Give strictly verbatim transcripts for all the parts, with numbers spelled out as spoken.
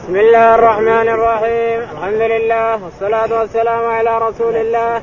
بسم الله الرحمن الرحيم. الحمد لله والصلاة والسلام على رسول الله.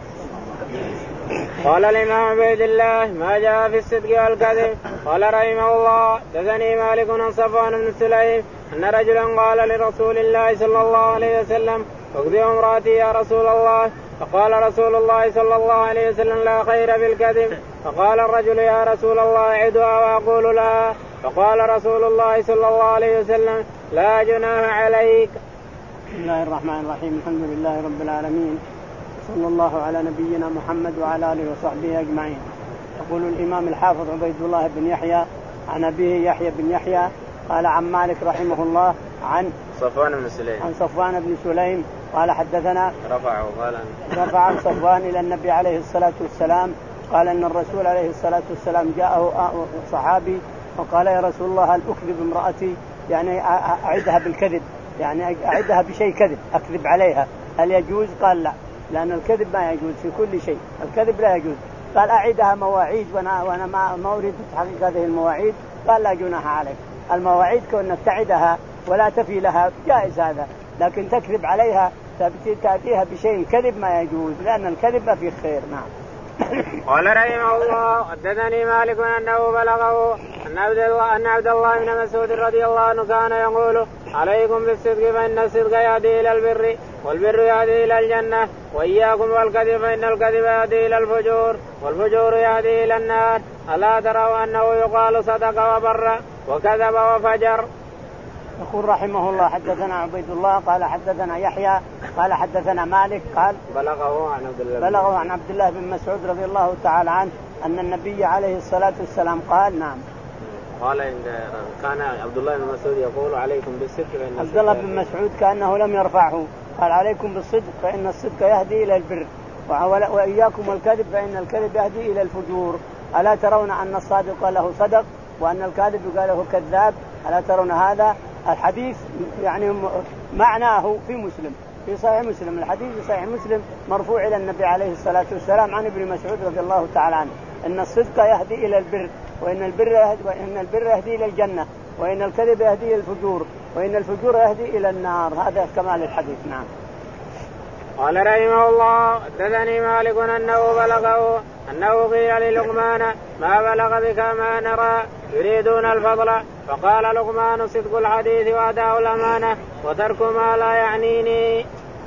قال الإمام عبيد الله ما جاء في الصدق والكذب. قال رحمه الله حدثني مالك عن صفوان بن سليم أن رجلا قال لرسول الله صلى الله عليه وسلم اكذب امرأتي يا رسول الله. فقال رسول الله صلى الله عليه وسلم لا خير في الكذب. فقال الرجل يا رسول الله أعدها وأقول لها. فقال رسول الله صلى الله عليه وسلم لا جناح عليك. بسم الله الرحمن الرحيم. الحمد لله رب العالمين، صلى الله على نبينا محمد وعلى آله وصحبه أجمعين. يقول الإمام الحافظ عبيد الله بن يحيى عن أبيه يحيى بن يحيى قال عن مالك رحمه الله عن صفوان بن سليم عن صفوان بن سليم قال حدثنا رفعه قال رفع صفوان إلى النبي عليه الصلاة والسلام قال أن الرسول عليه الصلاة والسلام جاءه صحابي وقال يا رسول الله هل أكذب امرأتي، يعني أعدها بالكذب، يعني أعدها بشيء كذب أكذب عليها، هل يجوز؟ قال لا، لأن الكذب ما يجوز في كل شيء، الكذب لا يجوز. قال أعدها مواعيد وأنا وأنا ما ما أريد تحقيق هذه المواعيد. قال لا جناح عليك. المواعيد كونك تعدها ولا تفي لها جائز هذا، لكن تكذب عليها تأتيها بشيء كذب ما يجوز، لأن الكذب ما فيه خير. نعم. قال رحمه الله حدثني مالك أنه بلغه أن عبد الله أن عبد الله بن مسعود رضي الله عنه كان يقول عليكم بالصدق فإن الصدق يهدي إلى البر والبر يهدي إلى الجنة، وإياكم والكذب فإن الكذب يهدي إلى الفجور والفجور يهدي إلى النار. ألا تروا أنه يقال صدق وبر وكذب وفجر. يقول رحمه الله حدثنا عبيد الله قال حدثنا يحيى قال حدثنا مالك قال بلغه عن عبد الله بلغه عن عبد الله بن مسعود رضي الله تعالى عنه أن النبي عليه الصلاة والسلام قال نعم قال إن كان عبد الله بن مسعود يقول عليكم بالصدق فإن عبد الله بن مسعود كأنه لم يرفعه، قال عليكم بالصدق فإن الصدق يهدي إلى البر وإياكم والكذب فإن الكذب يهدي إلى الفجور. ألا ترون أن الصادق له صدق وأن الكاذب قال له كذاب؟ ألا ترون هذا الحديث؟ يعني معناه في مسلم في صحيح مسلم، الحديث في صحيح مسلم مرفوع إلى النبي عليه الصلاة والسلام عن ابن مسعود رضي الله تعالى عنه أن الصدق يهدي إلى البر وإن البر يهدي وإن البر يهدي إلى الجنة وإن الكذب يهدي إلى الفجور وإن الفجور يهدي إلى النار. هذا كمال الحديث. نعم. قال رحمه الله حدثني مالك أنه بلغه أنه قيل للقمان ما بلغ بك ما نرى يريدون الفضل. فقال لقمان صدق الحديث وأداء الأمانة وترك ما لا يعنيني.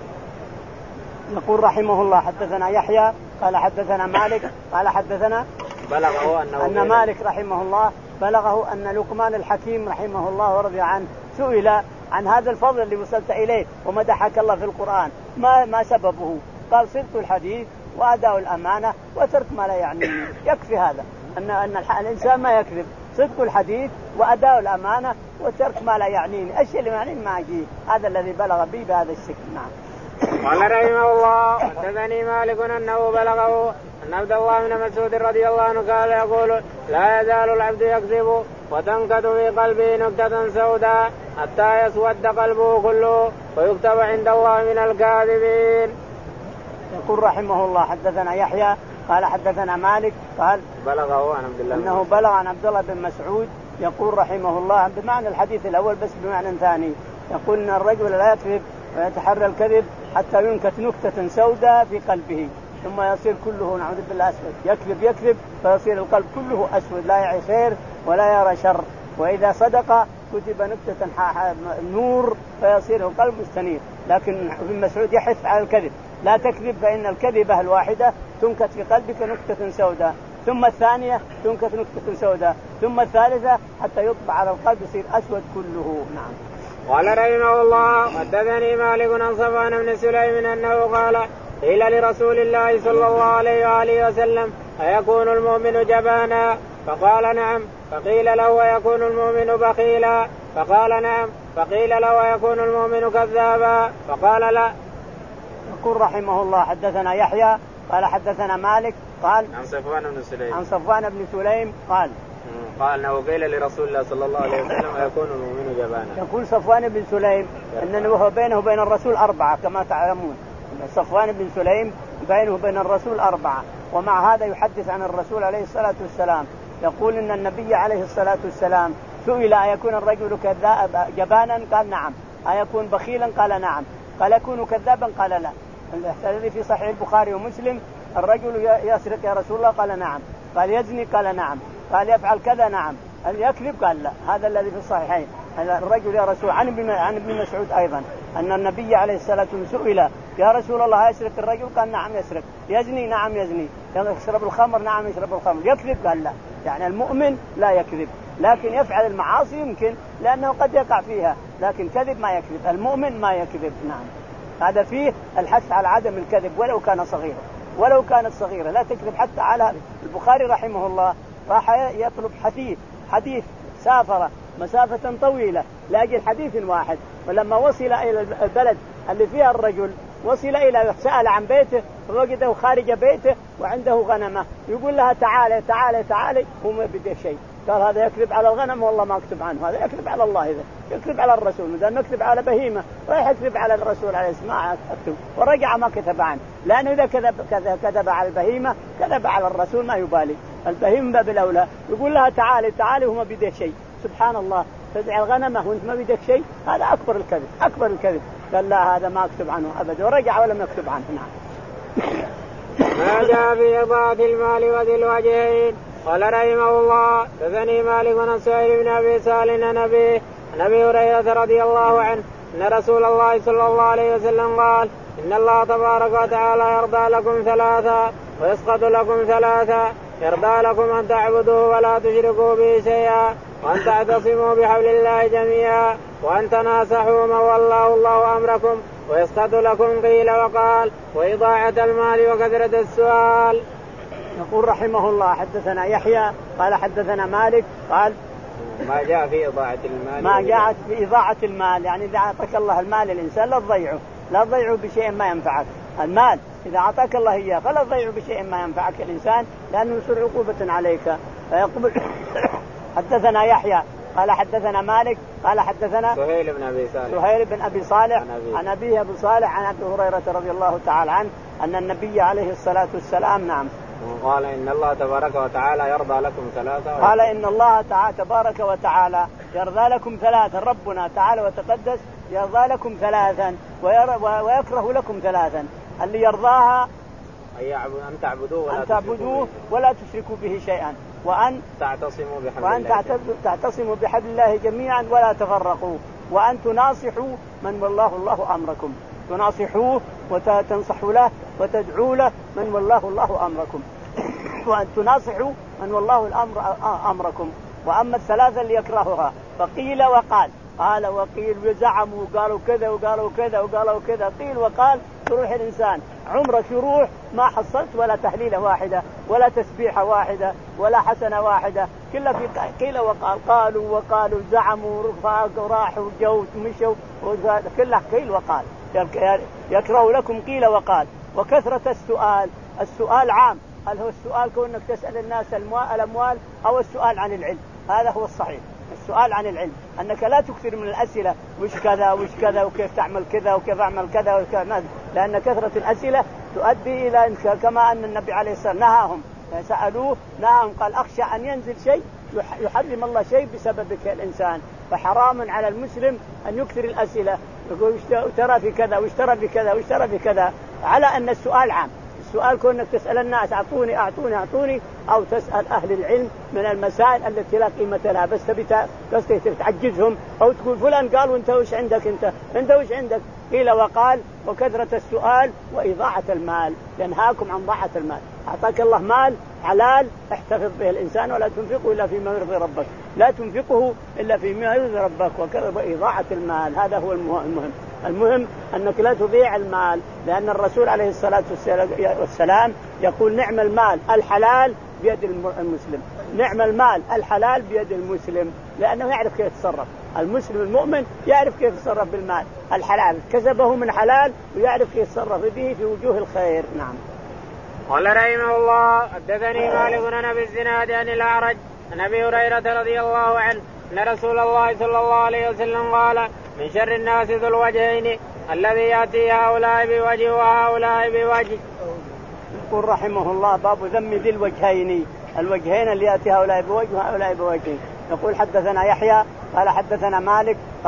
يقول رحمه الله حدثنا يحيى قال حدثنا مالك قال حدثنا بلغه أنه أن مالك رحمه الله بلغه أن لقمان الحكيم رحمه الله ورضي عنه سئل عن هذا الفضل اللي وصلت إليه ومدحك الله في القرآن ما ما سببه؟ قال صدق الحديث وأداء الأمانة وترك ما لا يعنيني. يكفي هذا أن أن الإنسان ما يكذب، صدق الحديث وأداء الأمانة وترك ما لا يعنيني، الشيء اللي يعنيني ما أجيه. هذا الذي بلغ بي بهذا الشكل. نعم. قال رحمه الله حدثني مالك أنه بلغه أن عبد الله بن مسعود رضي الله عنه قال يقول لا يزال العبد يكذب وتنكت في قلبه نكتة سوداء حتى يسود قلبه كله ويكتب عند الله من الكاذبين. يقول رحمه الله حدثنا يحيى قال حدثنا مالك قال بلغه عن عبد الله أنه بلغ عن عبد الله بن مسعود يقول رحمه الله بمعنى الحديث الأول بس بمعنى ثاني، يقول أن الرجل لا يكذب ويتحرى الكذب حتى ينكت نكتة سوداء في قلبه ثم يصير كله نعوذ بالله أسود. يكذب يكذب فيصير القلب كله أسود لا يعي خير ولا يرى شر، وإذا صدق كتب نكتة نور فيصير القلب مستنير. لكن ابن مسعود يحث على الكذب، لا تكذب فإن الكذبة الواحدة تنكت في قلبك نكتة سوداء، ثم الثانية تنكت نكتة سوداء، ثم الثالثة حتى يطبع على القلب يصير أسود كله. نعم. قال رحمه الله حدثني مالك عن صفوان بن سليم أنه قال قيل لرسول الله صلى الله عليه وآله وسلم أيكون المؤمن جبانا؟ فقال نعم. فقيل له أيكون المؤمن بخيلا؟ فقال نعم. فقيل له أيكون المؤمن كذابا؟ فقال لا. يقول رحمه الله حدثنا يحيى قال حدثنا مالك قال عن صفوان بن سليم عن صفوان بن سليم قال قال انه قيل لرسول الله صلى الله عليه وسلم يكون المؤمن جبانا. يقول صفوان بن سليم انه وهو بينه وبين الرسول أربعة كما تعلمون، صفوان بن سليم بينه وبين الرسول أربعة، ومع هذا يحدث عن الرسول عليه الصلاة والسلام يقول ان النبي عليه الصلاة والسلام سئل أيكون الرجل كذاب جبانا؟ قال نعم. أيكون بخيلا؟ قال نعم. قال يكون كذابا؟ قال لا. الذي في صحيح البخاري ومسلم الرجل يسرق يا رسول الله؟ قال نعم. قال يزني؟ قال نعم. قال يفعل كذا؟ نعم. هل يكذب؟ قال لا. هذا الذي في الصحيحين. الرجل يا رسول عن ابن عن ابن مسعود أيضا أن النبي عليه الصلاة والسلام سئل يا رسول الله يسرق الرجل؟ قال نعم يسرق. يزني؟ نعم يزني. يشرب الخمر؟ نعم يشرب الخمر. يكذب؟ قال لا. يعني المؤمن لا يكذب، لكن يفعل المعاصي يمكن لأنه قد يقع فيها، لكن كذب ما يكذب. المؤمن ما يكذب. نعم. هذا فيه الحث على عدم الكذب ولو كان صغيرا، ولو كانت صغيرة لا تكذب. حتى على البخاري رحمه الله راح يطلب حديث حديث سافر مسافة طويلة لأجل حديث واحد، ولما وصل إلى البلد اللي فيها الرجل وصل إلى سأل عن بيته فوجده خارج بيته وعنده غنمة، يقول لها تعالي تعالي تعالي، هو ما بده شيء. قال هذا يكذب على الغنم والله ما أكتب عنه، هذا يكذب على الله، إذا يكذب على الرسول، إذا نكذب على بهيمة راح يكذب على الرسول عليه الصلاة والسلام، ورجع ما كتب عنه، لأنه إذا كذب كذب على البهيمة كذب على الرسول ما يبالي. البهيمة باب الأولى، يقول لها تعالي تعالي وما بده شيء. سبحان الله، تدعي الغنمة وانت ما بدك شيء، هذا أكبر الكذب، أكبر الكذب. قال لا هذا ما أكتب عنه أبدا، ورجع ولم يكتب عنه. نعم. ما جاء في إضاعة المال وذي الوجهين. قال رحمه الله حدثني مالك بن سهيل بن أبي سالم عن أبي عن أبي هريرة رضي الله عنه أن رسول الله صلى الله عليه وسلم قال إن الله تبارك وتعالى يرضى لكم ثلاثة ويسقط لكم ثلاثة، يرضى لكم أن تعبدوا ولا تشركوا به شيئا، وأن تعتصموا بحبل الله جميعا، وأن تناصحوا من والله الله أمركم، ويسقط لكم قيل وقال وإضاعة المال وكثرة السؤال. يقول رحمه الله حدثنا يحيى قال حدثنا مالك قال ما جاء في إضاعة المال. ما جاءت في إضاعة المال، يعني إذا أعطاك الله المال الإنسان لا تضيعه، لا تضيعه بشيء ما ينفعك. المال إذا أعطاك الله إياه فلا تضيعه بشيء ما ينفعك الإنسان، لأنه يصير عقوبة عليك. فيقبل حدثنا يحيى قال حدثنا مالك قال حدثنا سهيل بن أبي صالح سهيل بن أبي صالح عن أبيه أبو صالح عن أبي هريرة رضي الله تعالى عنه أن النبي عليه الصلاة والسلام نعم قال إن الله تبارك وتعالى يرضى لكم ثلاثة. قال إن الله تعالى تبارك وتعالى يرضى لكم ثلاثا، ربنا تعالى وتقدس يرضى لكم ثلاثا ويكره لكم ثلاثا. اللي يرضاها أن تعبدوه ولا, أن تعبدوه ولا تشركوا به شيئا، وأن تعتصموا بحبل وأن الله تعتصموا بحبل الله جميعا ولا تفرقوا، وأن تناصحوا من والله الله أمركم، تناصحوه وتنصحوا له وتدعوا له من والله الله أمركم، وأن تناصحوا من والله الأمر أمركم. وأما الثلاثة اللي يكرهها فقيل وقال، قال وقيل وزعموا قالوا كذا وقالوا كذا وقالوا كذا، قيل وقال تروح الإنسان عمرك يروح ما حصلت ولا تهليلة واحدة ولا تسبيحة واحدة ولا حسنة واحدة، كلها في قيل وقال، قالوا وقالوا زعموا رفاقوا راحوا جو مشوا، كلها قيل وقال. يكره لكم قيل وقال. وكثرة السؤال، السؤال عام، هل هو السؤال كونك تسأل الناس الأموال أو السؤال عن العلم؟ هذا هو الصحيح، السؤال عن العلم، أنك لا تكثر من الأسئلة وش كذا وش كذا وكيف تعمل كذا وكيف أعمل كذا وكذا، لأن كثرة الأسئلة تؤدي إلى كما أن النبي عليه الصلاة والسلام نهاهم، سألوه نهاهم قال أخشى أن ينزل شيء يحرم الله شيء بسببك الإنسان، فحرام على المسلم أن يكثر الأسئلة، يقول ترى في كذا واشترى في كذا واشترى في كذا، على أن السؤال عام. السؤال كونك تسأل الناس أعطوني أعطوني أعطوني، أو تسأل أهل العلم من المسائل التي لا قيمة لها بس تبي تعجزهم، أو تقول فلان قال وانت وش عندك انت انت وش عندك. قيل وقال وكثرة السؤال وإضاعة المال، ينهاكم عن ضاعة المال. أعطاك الله مال حلال احتفظ به الإنسان ولا تنفقه إلا فيما يرضي ربك، لا تنفقه إلا فيما يرضي ربك، وإضاعة المال هذا هو المهم. المهم أنك لا تضيع المال، لأن الرسول عليه الصلاة والسلام يقول نعم المال الحلال بيد المسلم، نعم المال الحلال بيد المسلم، لأنه يعرف كيف يتصرف. المسلم المؤمن يعرف كيف يتصرف بالمال الحلال، كسبه من حلال ويعرف كيف يتصرف به في وجوه الخير. نعم. قال رحمه الله حدثني مالك بن أبي الزناد عن الأعرج عن أبي هريرة رضي الله عنه أن رسول الله صلى الله عليه وسلم قال من شر الناس ذو الوجهين الذي يأتي هؤلاء بوجه وهؤلاء بوجه. يقول رحمه الله باب ذم ذي الوجهين، الوجهين اللي يأتي هؤلاء بوجه وهؤلاء بوجه. يقول حدثنا يحيى قال حدثنا مالك قال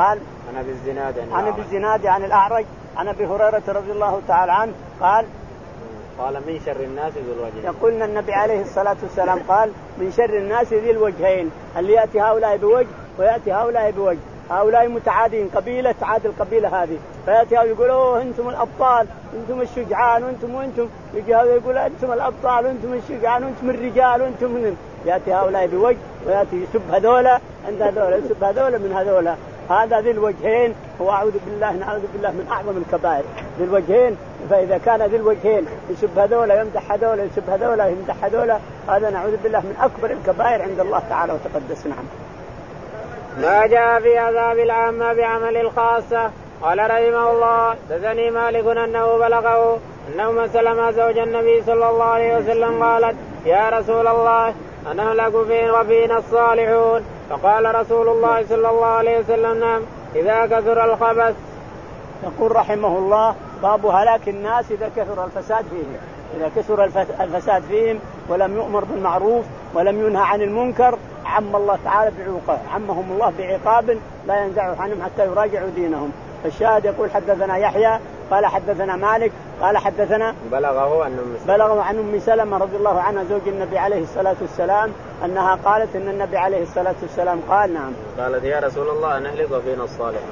عن ابي الزناد عن ابي الزناد عن الاعرج عن ابي هريره رضي الله تعالى عنه قال قال من شر الناس ذو الوجهين. يقولنا النبي عليه الصلاة والسلام قال من شر الناس ذي الوجهين، اللي يأتي هؤلاء بوجه ويأتي هؤلاء بوجه، هؤلاء متعادين قبيلة تعاد القبيلة هذه، فيأتي يقولوا أنتم الأبطال أنتم الشجعان وأنتم وأنتم، يجي هذا يقول أنتم الأبطال وأنتم الشجعان وأنتم الرجال وأنتم من، يأتي هؤلاء بوجه ويأتي يسب هذولا عند هذولا يسب هذولا من هذولا. هذا ذي الوجهين هو أعوذ بالله نعوذ بالله من أعظم الكبائر ذي الوجهين. فإذا كان ذي الوجهين يسب هذولا يمدح هذولا يسب هذولا يمدح هذولا، هذا نعوذ بالله من أكبر الكبائر عند الله تعالى وتقدس. نعم. ما جاء في عذاب العامة بعمل الخاصة. قال رحمه الله حدثني مالك أنه بلغه أن أم سلمة زوج النبي صلى الله عليه وسلم قالت يا رسول الله أنهلك وفينا الصالحون، فقال رسول الله صلى الله عليه وسلم نعم إذا كثر الخبث. يقول رحمه الله باب هلاك الناس إذا كثر الفساد فيهم، إذا كثر الفساد فيهم ولم يؤمر بالمعروف ولم ينهى عن المنكر عم الله تعالى بعقاب، عمهم الله بعقاب لا ينزع عنهم حتى يراجعوا دينهم. فالشاهد يقول حدثنا يحيى قال حدثنا مالك قال حدثنا بلغه عن أم سلمة بلغه عن أم سلمة رضي الله عنها زوج النبي عليه الصلاة والسلام أنها قالت إن النبي عليه الصلاة والسلام قال نعم قالت يا رسول الله نهلك وفينا الصالحون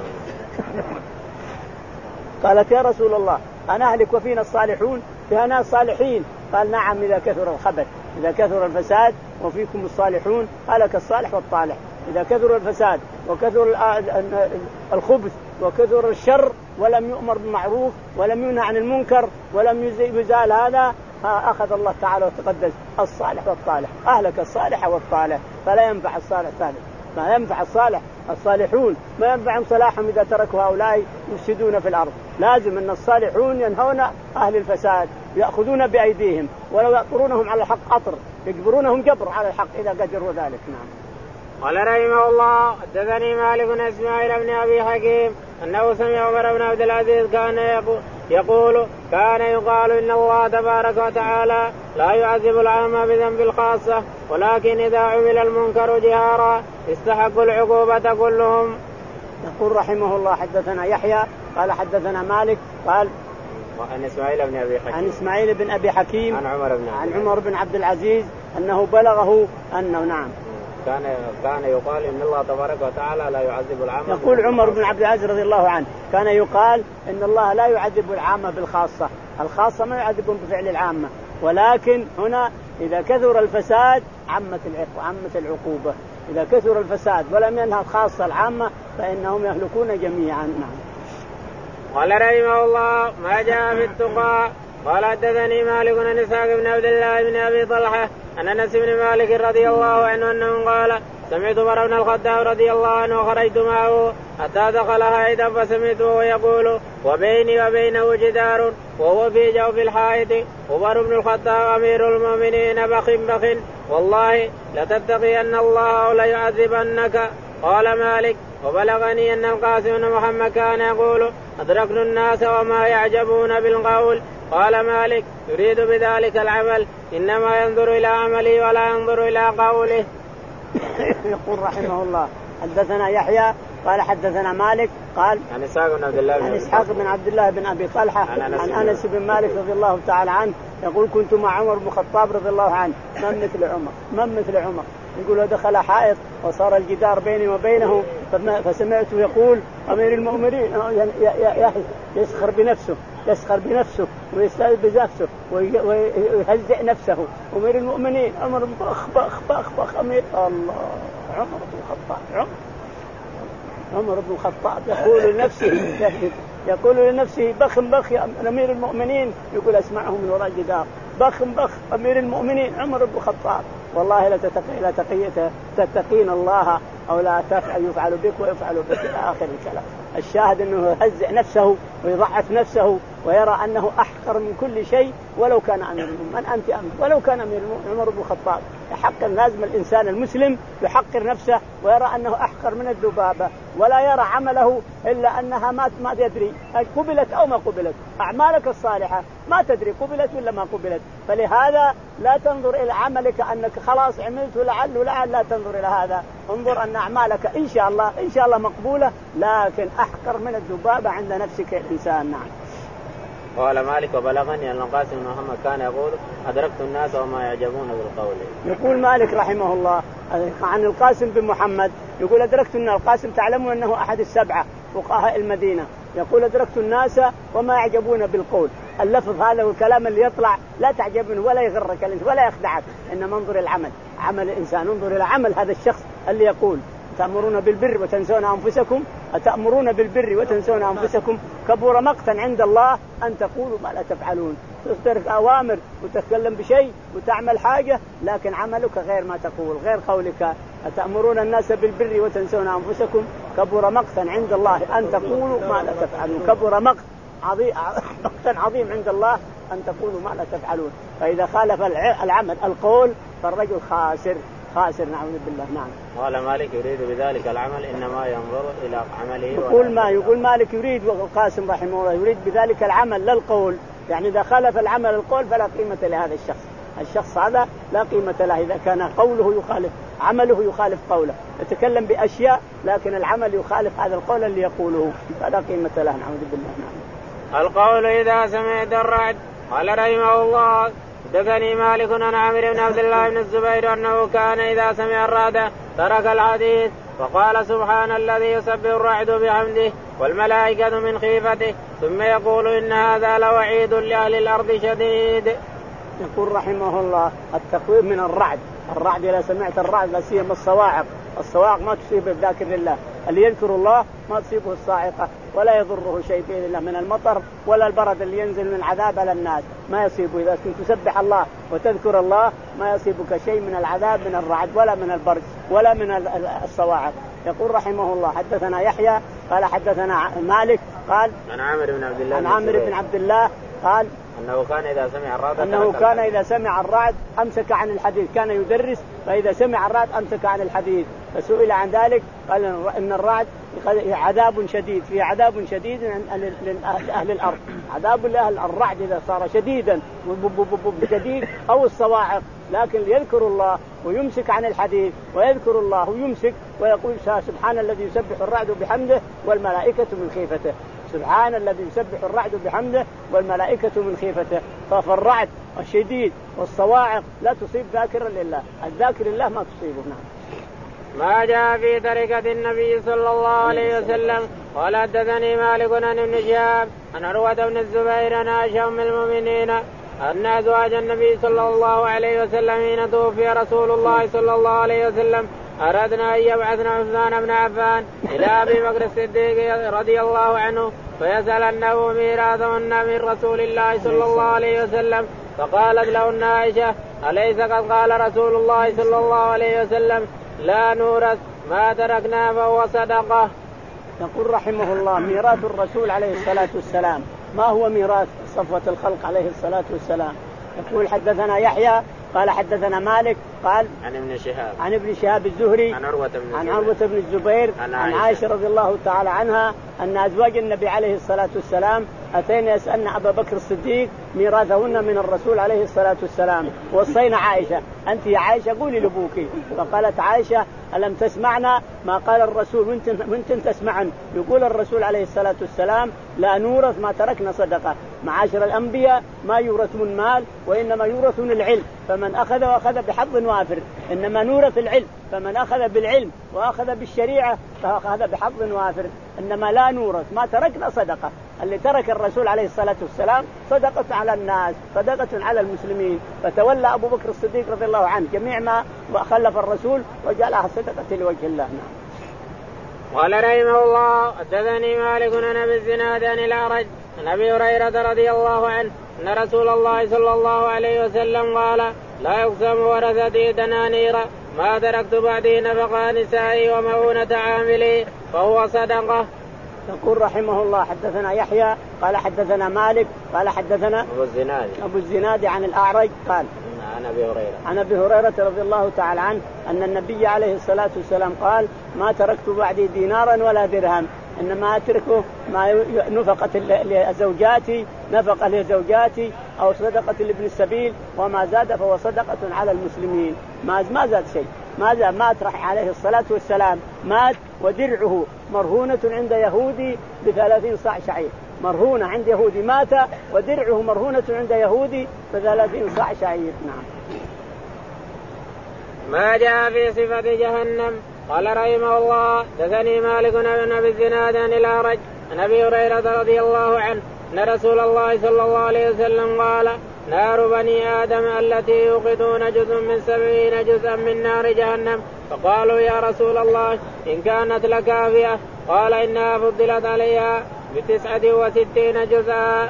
قالت يا رسول الله أنا أهلك وفينا الصالحون، فيها ناس صالحين؟ قال نعم إذا كثر الخبث، إذا كثر الفساد وفيكم الصالحون هلك الصالح والطالح. إذا كثر الفساد وكثر الخبث وكثر الشر ولم يؤمر بالمعروف ولم ينهى عن المنكر ولم يزال هذا أخذ الله تعالى وتقدس الصالح والطالح، أهلك الصالح والطالح. فلا ينفع الصالح ثالث، ما ينفع الصالح الصالحون ما ينفعهم صلاحهم إذا تركوا هؤلاء يفسدون في الأرض. لازم أن الصالحون ينهون أهل الفساد يأخذون بأيديهم ولو يأطرونهم على الحق أطر يجبرونهم جبر على الحق إذا قدروا ذلك. نعم. قال رحمه الله حدثني مالك بن إسماعيل بن أبي حكيم أنه سمع عمر بن عبد العزيز كان يقول, يقول كان يقال إن الله تبارك وتعالى لا يعذب العامة بذنب الخاصة، ولكن إذا عمل المنكر جهارا استحقوا العقوبة كلهم. يقول رحمه الله حدثنا يحيى قال حدثنا مالك قال عن إسماعيل بن أبي حكيم عن إسماعيل بن أبي حكيم عن عمر بن عن عمر بن عبد العزيز أنه بلغه أنه نعم كان كان يقال إن الله تبارك وتعالى لا يعذب العامة. يقول عمر بن عبد العزيز رضي الله عنه كان يقال إن الله لا يعذب العامة بالخاصة، الخاصة ما يعذبون بفعل العامة، ولكن هنا إذا كثر الفساد عمت عمت العقوبة. إذا كثر الفساد ولم ينهى الخاصة العامة فإنهم يهلكون جميعا. نعم. قال رحمه الله ما جاء في التقى. قال حدثني مالك عن إسحاق بن عبد الله بن أبي طلحة عن أنس بن مالك رضي الله عنه أنه قال سمعت عمر بن الخطاب رضي الله عنه وخرجت معه حتى دخل حائطا فسمعته يقول وبيني وبينه جدار وهو في جوف الحائط عمر بن الخطاب أمير المؤمنين بخ بخ والله لتتقين الله أو ليعذبنك. قال مالك وبلغني أن القاسم بن محمد كان يقول أدركنا الناس وما يعجبون بالقول. قال مالك يريد بذلك العمل إنما ينظر إلى عمله ولا ينظر إلى قوله. يقول رحمه الله حدثنا يحيى قال حدثنا مالك قال عن إسحاق بن عبد الله عن إسحاق بن عبد الله بن أبي طلحة عن أنس, عن أنس بن مالك رضي الله تعالى عنه يقول كنت مع عمر بن الخطاب رضي الله عنه من مثل عمر من مثل عمر يقول دخل حائط وصار الجدار بيني وبينه فسمعته يقول أمير المؤمنين يسخر بنفسه يسخر بنفسه ويستعذ بنفسه ويهزئ نفسه أمير المؤمنين أمر بخ بخ بخ بخ أمير الله عمر بن الخطاب عمر عمر بن الخطاب يقول لنفسه يقول لنفسه بخ بخ يا أمير المؤمنين يقول أسمعه من وراء الجدار بخ بخ أمير المؤمنين عمر بن الخطاب والله لا تتقي لا تقيته تتقين الله أو لا تفعل يفعل بك ويفعل بك إلى آخر الكلام. الشاهد أنه يهزئ نفسه ويضعف نفسه ويرى أنه أحقر من كل شيء ولو كان أمير المؤمنين. من أنت أمير ولو كان أمير المؤمنين عمر بن الخطاب. يحقر لازم الإنسان المسلم يحقر نفسه ويرى أنه أحقر من الذبابة ولا يرى عمله إلا أنها ما ما تدري قبلت أو ما قبلت. أعمالك الصالحة ما تدري قبلت ولا ما قبلت. فلهذا لا تنظر إلى عملك أنك خلاص عملت لعل ولعل، لا تنظر إلى هذا. انظر أن أعمالك إن شاء الله إن شاء الله مقبولة، لكن أحقر من الذبابة عند نفسك الإنسان. نعم. قال مالك وبلغني أن القاسم بن محمد كان يقول أدركت الناس وما يعجبون بالقول. يقول مالك رحمه الله عن القاسم بن محمد يقول أدركت الناس. القاسم تعلمون أنه أحد السبعة فقهاء المدينة. يقول أدركت الناس وما يعجبون بالقول. اللفظ هذا والكلام اللي يطلع لا تعجب منه ولا يغرك ولا يخدعك، إنما انظر العمل، عمل الإنسان. انظر إلى عمل هذا الشخص اللي يقول تأمرون بالبر وتنسون أنفسكم أتأمرون بالبر وتنسون أنفسكم كبر مقتا عند الله أن تقولوا ما لا تفعلون. تصدر أوامر وتتكلم بشيء وتعمل حاجة لكن عملك غير ما تقول، غير قولك. أتأمرون الناس بالبر وتنسون أنفسكم كبر مقتا عند الله أن تقولوا ما لا تفعلون. كبر مقت عظيم مقتا عظيم عند الله أن تقولوا ما لا تفعلون. فإذا خالف العمل القول فالرجل خاسر خاسر نعوذ بالله. نعم. قال مالك يريد بذلك العمل إنما ينظر إلى عمله. يقول ما يقول مالك يريد والقاسم رحمه الله يريد بذلك العمل لا القول. يعني إذا خالف العمل القول فلا قيمة لهذا الشخص. الشخص هذا لا قيمة له إذا كان قوله يخالف عمله يخالف قوله. يتكلم بأشياء لكن العمل يخالف هذا القول اللي يقوله فلا قيمة له نعوذ بالله. نعم. القول إذا سمعت الرعد. قال رحمه الله حدثني مالك عن عامر بن عبد الله بن الزبير أنه كان إذا سمع الرعد ترك الحديث وقال سبحان الذي يسبح الرعد بحمده والملائكة من خيفته ثم يقول إن هذا لوعيد لأهل الأرض شديد. يقول رحمه الله التقويم من الرعد. الرعد إذا سمعت الرعد لا سيما الصواعق. الصواعق ما تصيب بذاكر الله. اللي يذكر الله ما تصيبه الصاعقة ولا يضره شيء بإذن الله من المطر ولا البرد اللي ينزل من العذاب على الناس ما يصيبه. إذا كنت تسبح الله وتذكر الله ما يصيبك شيء من العذاب من الرعد ولا من البرد ولا من الصواعق. يقول رحمه الله حدثنا يحيى قال حدثنا مالك قال عن عامر بن عبد الله عن عامر بن عبد الله قال أنه كان إذا سمع الرعد أنه كان إذا سمع الرعد أمسك عن الحديث. كان يدرس فإذا سمع الرعد أمسك عن الحديث. فسئل عن ذلك قال إن الرعد عذاب شديد في عذاب شديد لأهل الأرض. عذاب لأهل الرعد إذا صار شديدا شديد أو الصواعق لكن يذكر الله ويمسك عن الحديث ويذكر الله ويمسك ويقول سبحان الذي يسبح الرعد بحمده والملائكة من خيفته. سبحان الذي يسبح الرعد بحمده والملائكة من خيفته. فالرعد الشديد والصواعق لا تصيب ذاكرا لله. الذاكر الله ما تصيبه. نعم. ما جاء في تركة النبي صلى الله عليه وسلم. قال حدثني مالك عن ابن شهاب عن عروة بن الزبير عن عائشة أم المؤمنين أن أزواج النبي صلى الله عليه وسلم حين توفي رسول الله صلى الله عليه وسلم أردنا أن يبعثنا عثمان بن عفان إلى أبي بكر الصديق رضي الله عنه فيسألنه ميراثهن من رسول الله صلى الله عليه وسلم. فقالت لهن عائشة أليس قد قال رسول الله صلى الله عليه وسلم لا نورث ما تركنا فهو صدقة. يقول رحمه الله ميراث الرسول عليه الصلاة والسلام. ما هو ميراث صفوة الخلق عليه الصلاة والسلام؟ يقول حدثنا يحيى قال حدثنا مالك قال عن ابن شهاب عن ابن شهاب الزهري عن عروة بن عن عروة بن الزبير عن عائشة. عن عائشة رضي الله تعالى عنها أن أزواج النبي عليه الصلاة والسلام أتينا يسألن أبا بكر الصديق ميراثهن من الرسول عليه الصلاة والسلام. وصينا عائشة أنت يا عائشة قولي لأبوك. فقالت عائشة ألم تسمعنا ما قال الرسول وانت تسمعن؟ يقول الرسول عليه الصلاة والسلام لا نورث ما تركنا صدقة. معاشر الأنبياء ما يورثون مال وإنما يورثون العلم. فمن أخذ وأخذ بحظ وافر. إنما نورث العلم. فمن أخذ بالعلم وأخذ بالشريعة فأخذ بحظ وافر. إنما لا نورث ما تركنا صدقة. اللي ترك الرسول عليه الصلاة والسلام صدقة على الناس صدقة على المسلمين. فتولى أبو بكر الصديق رضي الله عنه جميع ما خلف الرسول وجعلها صدقة لوجه الله. قال رحمه الله حدثني مالك عن ابي الزناد عن الأعرج عن ابي هريرة رضي الله عنه ان رسول الله صلى الله عليه وسلم قال لا يقسم ورثتي دنانير ما تركت بعدي نفقا نسائي ومؤونة عاملي فهو صدقة. يقول رحمه الله حدثنا يحيى قال حدثنا مالك قال حدثنا أبو الزناد أبو الزناد عن الأعرج قال عن أبي هريرة عن أبي هريرة رضي الله تعالى عنه أن النبي عليه الصلاة والسلام قال ما تركت بعدي دينارا ولا درهم إنما أتركه ما نفقة لزوجاتي نفقة لزوجاتي أو صدقة لابن السبيل وما زاد فهو صدقة على المسلمين. ما ما زاد شيء ما زاد. مات رح عليه الصلاة والسلام مات ودرعه مرهونة عند يهودي بثلاثين صاع شعير. مرهونة عند يهودي مات ودرعه مرهونة عند يهودي بثلاثين صاع شعير. نعم. ما جاء في صفة جهنم. قال رحمه الله دثني مالك بن أبي الزناد عن الأعرج عن أبي هريرة رضي الله عنه أن رسول الله صلى الله عليه وسلم قال نار بني آدم التي يوقدون جزء من سبعين جزءا من نار جهنم. فقالوا يا رسول الله إن كانت لكافية قال إنها فضلت عليها بتسعة وستين جزءا.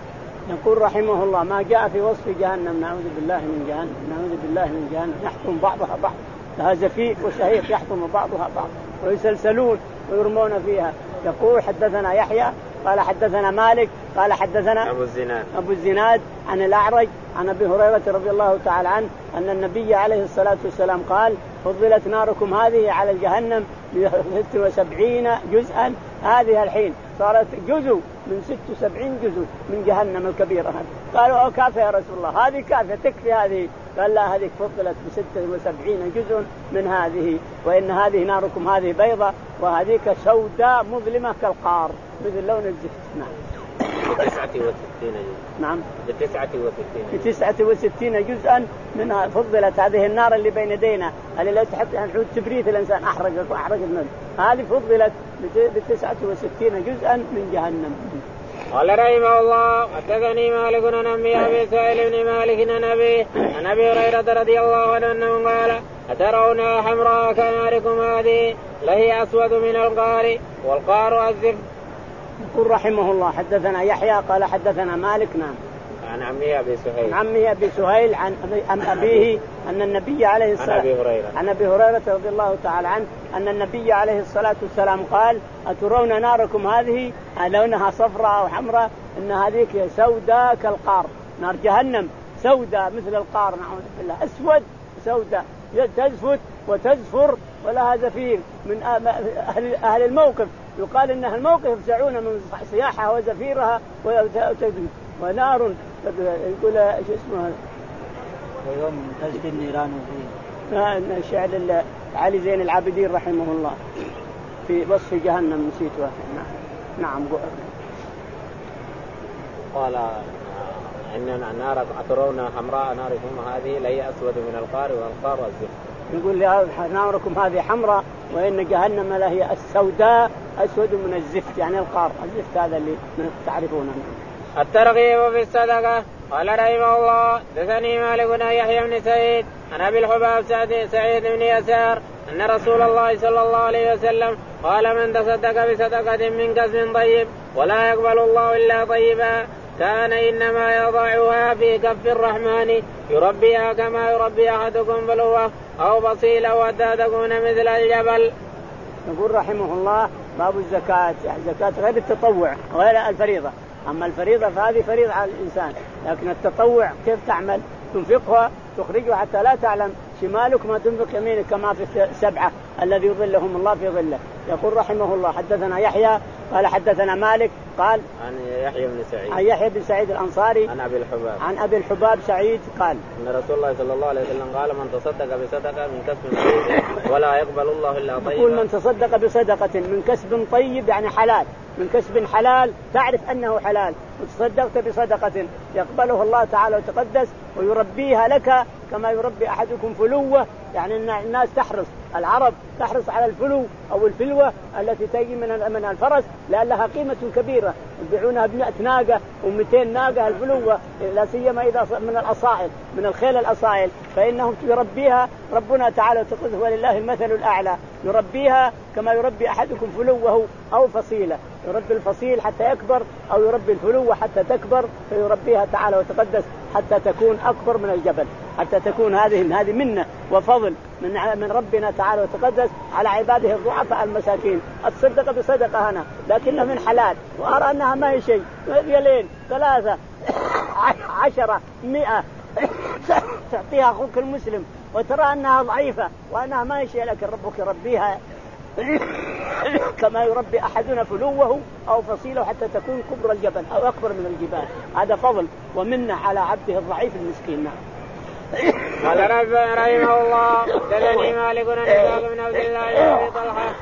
يقول رحمه الله ما جاء في وصف جهنم نعوذ بالله من جهنم نعوذ بالله من جهنم يحطم بعضها بعض لها زفير وشهيق يحطم بعضها بعض ويسلسلون ويرمون فيها. يقول حدثنا يحيى قال حدثنا مالك قال حدثنا أبو الزناد أبو الزناد عن الأعرج عن أبي هريرة رضي الله تعالى عنه أن النبي عليه الصلاة والسلام قال فضلت ناركم هذه على الجهنم بست وسبعين جزءا. هذه الحين صارت جزء من ست وسبعين جزء من جهنم الكبيرة. قالوا كافية يا رسول الله هذه كافية تكفي هذه. قال لا هذه فضلت بست وسبعين جزء من هذه وإن هذه ناركم هذه بيضة وهذيك سوداء مظلمة كالقار مثل لون الزفت. نعم. بتسعة وستين جزء. نعم بتسعة وستين بتسعة وستين جزءا منها فضلت هذه النار اللي بين يدينا اللي لا تحط نعود تبريد الإنسان أحرق أحرق النار هذه فضلت بتسعة وستين جزءا من جهنم. قال رحمه الله حدثني مالك بن أبي سهيل بن مالك عن أبي عن أبي هريرة رضي الله عنه أنه قال أترون حمراء كناركم هذه لهي أسود من القار والقار الزفت. يقول رحمه الله حدثنا يحيى قال حدثنا مالك نعم عن عمي أبي سهيل عن عمي أبي سهيل عن, عن أبيه أن النبي عليه الصلاة عن أبي هريرة عن أبي هريرة رضي الله تعالى عنه أن النبي عليه الصلاة والسلام قال أترون ناركم هذه لونها صفراء أو حمراء إن هذيك سوداء كالقار. نار جهنم سوداء مثل القار نعوذ بالله أسود سوداء تزفت وتزفر ولها زفير من أهل, أهل الموقف. يقال إن الموقف يفزعون من صياحها وزفيرها وتزفت. ونار يقول ايش اسمه هذا ويوم تجد النيران فيه الشعر علي زين العابدين رحمه الله في وصف جهنم نسيته. نعم نعم قال إن النار أترون حمراء ناركم هذه لهي أسود من القار والقار الزفت. يقول يا ناركم هذه حمراء وإن جهنم لهي السوداء أسود من الزفت يعني القار الزفت هذا اللي تعرفونه. الترغيب في الصدقة. قال رحمه الله دثني مالك بن يحيى بن سعيد عن أبي الحباب سعيد بن يسار أن رسول الله صلى الله عليه وسلم قال من تصدق بصدقة من كسب طيب ولا يقبل الله إلا طيبا كان إنما يضعها في كف الرحمن يربيها كما يربي أحدكم فلوة أو بصيلة حتى تكون مثل الجبل. يقول رحمه الله باب الزكاة يعني زكاة غير التطوع غير الفريضة. أما الفريضة فهذه فريضة على الإنسان لكن التطوع كيف تعمل تنفقها تخرجها حتى لا تعلم شمالك ما تنفق يمينك كما في السبعة الذي يظلهم الله في ظله. يقول رحمه الله حدثنا يحيى قال حدثنا مالك قال عن يحيى بن سعيد عن يحيى بن سعيد الأنصاري عن أبي الحباب عن أبي الحباب سعيد قال أن رسول الله صلى الله عليه وسلم قال من تصدق بصدقة من كسب طيب ولا يقبل الله إلا طيبا. يقول من تصدق بصدقة من كسب طيب يعني حلال من كسب حلال تعرف أنه حلال وتصدقت بصدقة يقبله الله تعالى وتقدس ويربيها لك كما يربي أحدكم فلوة يعني الناس تحرص العرب تحرص على الفلو أو الفلوة التي تجي من الفرس لأن لها قيمة كبيرة يبيعونها بمئة ناقة ومئتين ناقة الفلوة لا سيما إذا من الأصائل من الخيل الأصائل فإنهم يربيها ربنا تعالى وتقدس ولله المثل الأعلى يربيها كما يربي أحدكم فلوه أو فصيلة يربي الفصيل حتى يكبر أو يربي الفلوة حتى تكبر فيربيها تعالى وتقدس حتى تكون أكبر من الجبل حتى تكون هذه هذه منة وفضل من من ربنا تعالى وتقدس على عباده الضعفاء المساكين. الصدقة بصدقة هنا لكنها من حلال، وأرى أنها ما هي شيء، ريالين ثلاثة عشرة مئة تعطيها أخوك المسلم وترى أنها ضعيفة وأنها ما هي شيء، لكن ربك يربيها كما يربي أحدنا فلوه أو فصيله حتى تكون كبر الجبل أو أكبر من الجبال. هذا فضل ومنة على عبده الضعيف المسكين. قال رب رحمه الله حدثني مالك بن إسحاق بن عبد الله بن أبي طلحة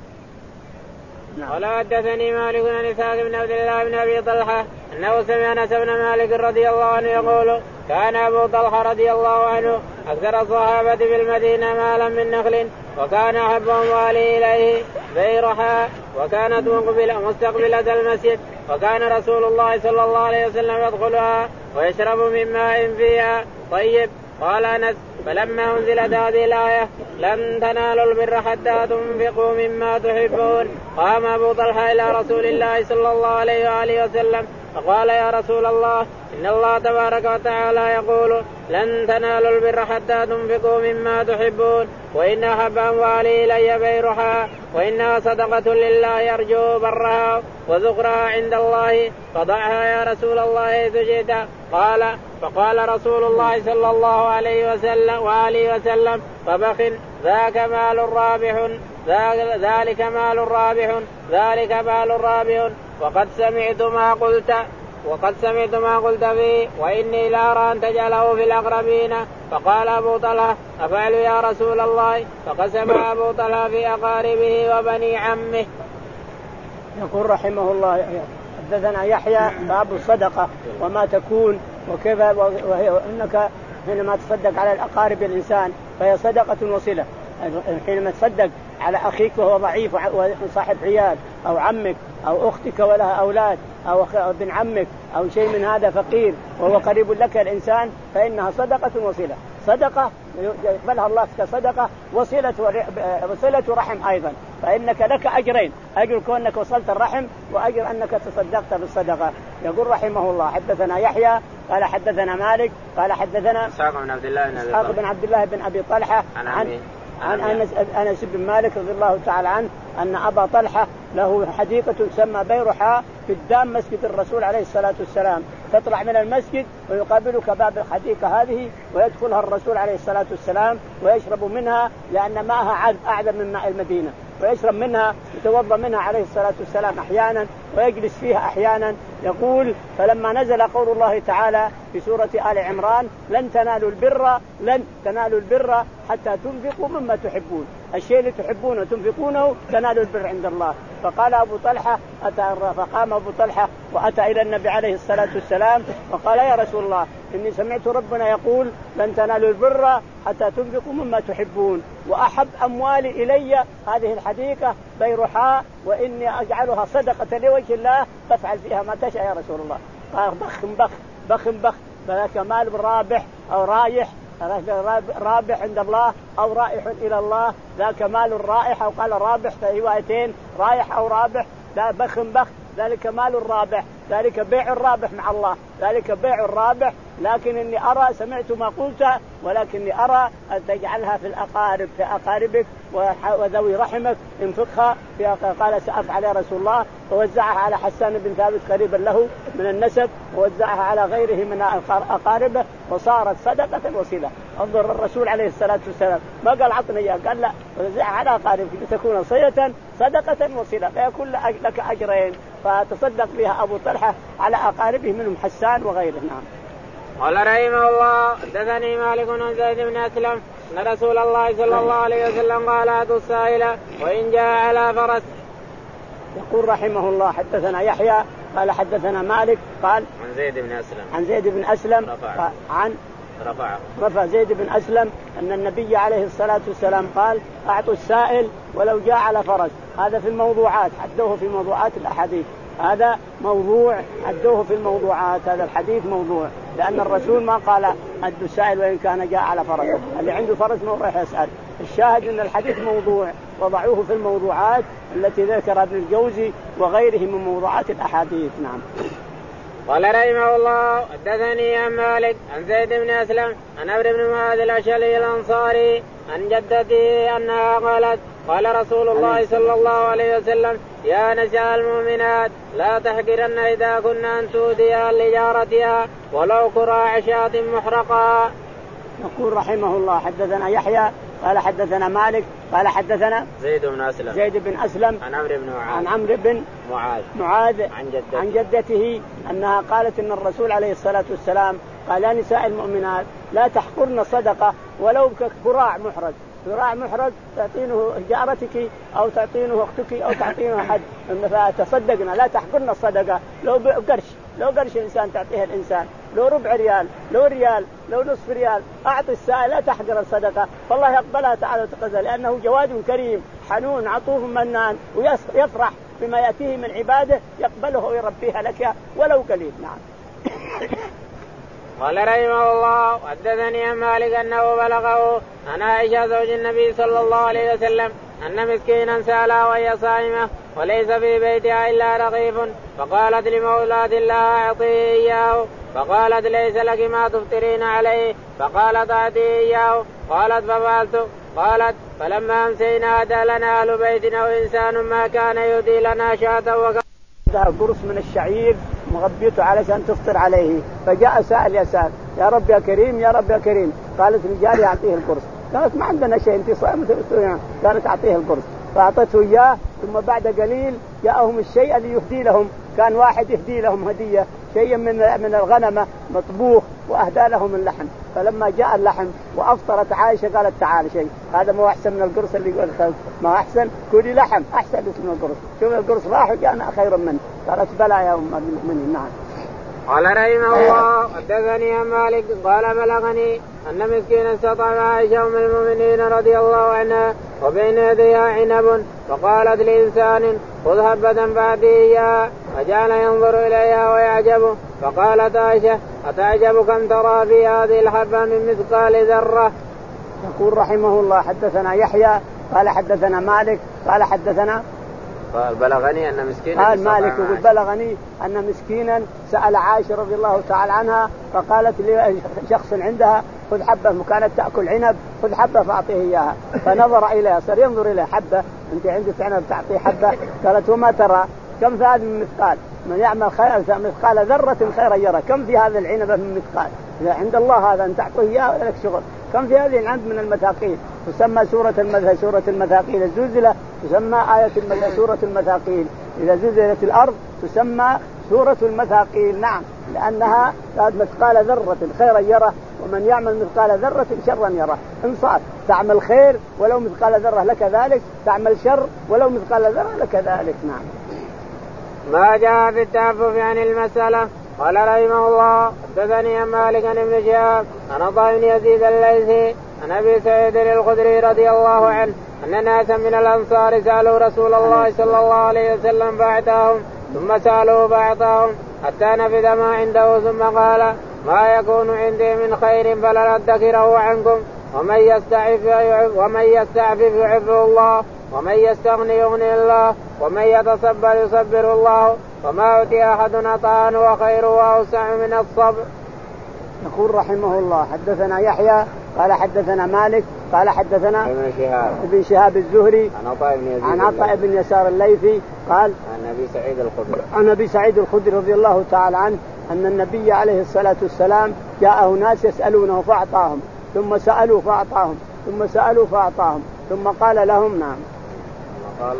قال حدثني مالك بن إسحاق بن عبد الله بن أبي طلحة أنه سمع أنس بن مالك رضي الله عنه يقول كان أبو طلحة رضي الله عنه أكثر الصحابة بالمدينة مالا من نخل، وكان أحب أمواله إليه بيرحاء، وكانت مستقبلة المسجد، وكان رسول الله صلى الله عليه وسلم يدخلها ويشرب من ماء فيها طيب. قال أنس فلما أنزلت هذه الآية لن تنالوا البر حتى تنفقوا مما تحبون، قام أبو طلحة إلى رسول الله صلى الله عليه وآله وسلم فقال يا رسول الله إن الله تبارك وتعالى يقول لن تنالوا البر حتى تنفقوا مما تحبون، وإن أحب أموالي إلي بيرها، وإنها صدقة لله يرجو برها وذكرها عند الله، فضعها يا رسول الله حيث شئت. قال فقال رسول الله صلى الله عليه وسلم وآله وسلم فبخ ذاك مال رابح ذلك مال رابح ذلك مال رابح وقد سمعت ما قلت وقد سمعت ما قلت فيه، وإني لأرى أن تجعله في الأقربين. فقال أبو طلحة أفعل يا رسول الله؟ فقسم أبو طلحة في أقاربه وبني عمه. يقول رحمه الله حدثنا يحيى باب الصدقة وما تكون وكيف، وإنك حينما تصدق على الأقارب الإنسان فهي صدقة وصلة. حينما تصدق على أخيك وهو ضعيف وصاحب عيال، أو عمك أو أختك ولها أولاد، أو ابن عمك أو شيء من هذا فقير وهو قريب لك الإنسان، فإنها صدقة وصلة. صدقة يقبلها الله كصدقة، وصلة وصلة رحم أيضا، فإنك لك أجرين، أجر كونك وصلت الرحم وأجر أنك تصدقت بالصدقة. يقول رحمه الله حدثنا يحيى قال حدثنا مالك قال حدثنا إسحاق بن عبد الله بن أبي طلحة بن عبد الله بن أبي طلحة عن عن أنس أنس بن مالك رضي الله تعالى عنه أن أبا طلحة له حديقة تسمى بيرحاء قدام مسجد الرسول عليه الصلاة والسلام، تطلع من المسجد ويقابلك باب الحديقة هذه ويدخلها الرسول عليه الصلاة والسلام ويشرب منها، لأن ماءها أعذب من ماء المدينة، ويشرب منها يتوضأ منها عليه الصلاة والسلام أحيانا ويجلس فيها أحيانا. يقول فلما نزل قول الله تعالى في سورة آل عمران لن تنالوا البر لن تنالوا البر حتى تنفقوا مما تحبون، الشيء اللي تحبونه تنفقونه تنالوا البر عند الله. فقال أبو طلحة أتى فقام أبو طلحة وأتى إلى النبي عليه الصلاة والسلام وقال يا رسول الله إني سمعت ربنا يقول لن تنالوا البر حتى تنفقوا مما تحبون، وأحب أموالي إلي هذه الحديقة بيرحاء، وإني أجعلها صدقة لوجه الله فافعل فيها ما تشاء يا رسول الله. قال بخ بخ بخ بخ فذاك مال رابح أو رايح، رابح عند الله أو رائح إلى الله، ذاك مال رائح أو قال رابح في روايتين رايح أو رابح، ذا بخ بخ ذلك مال رابح، ذلك بيع الرابح مع الله، ذلك بيع الرابح. لكن إني أرى سمعت ما قلت، ولكني أرى أن تجعلها في الأقارب في أقاربك وذوي رحمك انفقها. قال سأفعل يا رسول الله، ووزعها على حسان بن ثابت قريبا له من النسب، ووزعها على غيره من أقاربه، وصارت صدقة وصلة. انظر الرسول عليه الصلاة والسلام ما قال عطني إياه، قال لا وزعها على أقاربك لتكون صلة صدقة وصلة، فيكون لك أجرين. فتصدق بها أبو طلحة على أقاربه منهم حسان وغيره. نعم. قال رحمه الله حدثني مالك بن زيد بن أسلم أن رسول الله صلى الله عليه وسلم قال أتوا السائل وإن جاء على فرس. يقول رحمه الله حدثنا يحيى قال حدثنا مالك قال عن زيد بن أسلم عن زيد بن أسلم رفع عن رفع رفع زيد بن أسلم أن النبي عليه الصلاة والسلام قال أعطوا السائل ولو جاء على فرس. هذا في الموضوعات، عدوه في موضوعات الأحاديث، هذا موضوع عدوه في الموضوعات، هذا الحديث موضوع، لأن الرسول ما قال أدوا السائل وإن كان جاء على فرس، اللي عنده فرس ما راح يسأل. الشاهد أن الحديث موضوع وضعوه في الموضوعات التي ذكر ابن الجوزي وغيره من موضوعات الأحاديث. نعم. قال رحمه الله حدثني عن مالك عن زيد بن أسلم عن عمرو بن معاذ الأشعري الأنصاري عن جدته أنها قالت قال رسول الله صلى الله عليه وسلم يا نساء المؤمنات لا تحقرن إذا كنا أن تؤذيها لجارتها ولو كراع شاة محرقا. يقول رحمه الله حدثنا يحيى قال حدثنا مالك قال حدثنا زيد بن أسلم زيد بن أسلم عن عمرو بن معاذ عن عمرو بن معاذ معاذ عن جدته, عن جدته أنها قالت إن الرسول عليه الصلاة والسلام قال يا نساء المؤمنات لا تحقرن صدقة ولو كراع محرز. كراع محرز تعطينه جارتك أو تعطينه أختك أو تعطينه أحد فتصدقنا. لا تحقرن الصدقة لو قرش لو قرش إنسان تعطيه الإنسان لو ربع ريال لو ريال لو نصف ريال أعطي السائل لا تحقر الصدقة فالله يقبلها تعالى وتقبل لأنه جواد كريم حنون عطوف منان ويفرح بما يأتيه من عباده يقبله ويربيها لك ولو قليل. نعم. قال رحمه الله حدثني عن مالك أنه بلغه عن عائشة زوج النبي صلى الله عليه وسلم أن مسكينا سألها وهي صائمة وليس في بيتها إلا رغيف فقالت لمولاة الله أعطيه إياه فقالت ليس لك ما تفطرين عليه فقالت أعطيه إياه قالت ففعلت. قالت فلما أمسينا أتى لنا أهل بيتنا وإنسان ما كان يهدي لنا شاة وكان قرص من الشعير مغبيته علشان تفطر عليه فجاء سائل يسأل يا رب يا كريم يا رب يا كريم. قالت رجالي أعطيه القرص. قالت ما عندنا شيء انت صائمة. قالت أعطيه القرص فأعطته إياه ثم بعد قليل جاءهم الشيء اللي يهدي لهم. كان واحد يهدي لهم هدية شيء من من الغنمة مطبوخ وأهدى لهم اللحم. فلما جاء اللحم وأفطرت عائشة قالت تعال شيء هذا ما أحسن من القرص اللي يقول ما أحسن كلي لحم أحسن من القرص. شوف القرص راح وجاءنا خير منه. قالت بلى يا أم المؤمنين. نعم. قال رحمه الله حدثني عن مالك قال بلغني أن مسكينا استطعم عائشة أم المؤمنين رضي الله عنها وبين يديها عنب فقالت لإنسان خذ حبة فأعطيه إياها فجعل ينظر إليها ويعجبه فقالت عائشة أتعجب كم ترى في هذه الحبة من مثقال ذرة. يقول رحمه الله حدثنا يحيى قال حدثنا مالك قال حدثنا قال بلغني أن مسكينا قال مالك يقول بلغني أن مسكينا سأل عائشة رضي الله تعالى عنها فقالت لشخص عندها خذ حبة وكانت تأكل عنب خذ حبة فأعطيه إياها فنظر إليها صار ينظر إليها حبة أنت عندك عنب تعطيه حبة. قالت وما ترى كم في هذا من مثقال من يعمل خير مثقال ذرة خيرا يرى. كم في هذا العنب من مثقال إذا عند الله هذا أن تعطيه إياه لك شغل. كم في هذه العنب من المثاقيل تسمى سورة المثاقيل. سورة المثاقيل الزلزلة تسمى آية المثاقيل. سورة المثاقيل إذا زلزلت الأرض تسمى سورة المثاقيل. نعم لأنها مثقال ذرة خيرا يره ومن يعمل مثقال ذرة شرا يره. انصاف تعمل خير ولو مثقال ذرة لك ذلك تعمل شر ولو مثقال ذرة لك ذلك. نعم. ما جاء في التعفف عن المسألة. قال رحمه الله حدثني عن مالك عن ابن شهاب عن عطاء بن يزيد الليثي عن ابي سعيد الخدري رضي الله عنه ان ناسا من الانصار سالوا رسول الله صلى الله عليه وسلم فاعطاهم ثم سالوه فاعطاهم حتى نفذ ما عنده ثم قال ما يكون عندي من خير فلن ادخره عنكم ومن يستعفف ومن يستعفف يعفه الله ومن يستغني يغني الله ومن يتصبر يصبر الله وما أوتي أحد عطاء وخير وأوسع من الصبر. يقول رحمه الله حدثنا يحيى قال حدثنا مالك قال حدثنا ابن شهاب ابن شهاب الزهري عن عطاء بن يزيد عن عطاء بن يسار الليثي قال عن أبي سعيد الخدري عن أبي سعيد الخدري رضي الله تعالى عنه أن النبي عليه الصلاة والسلام جاءه ناس يسألونه فأعطاهم ثم سألوا فأعطاهم ثم سألوا فأعطاهم ثم قال لهم نعم قال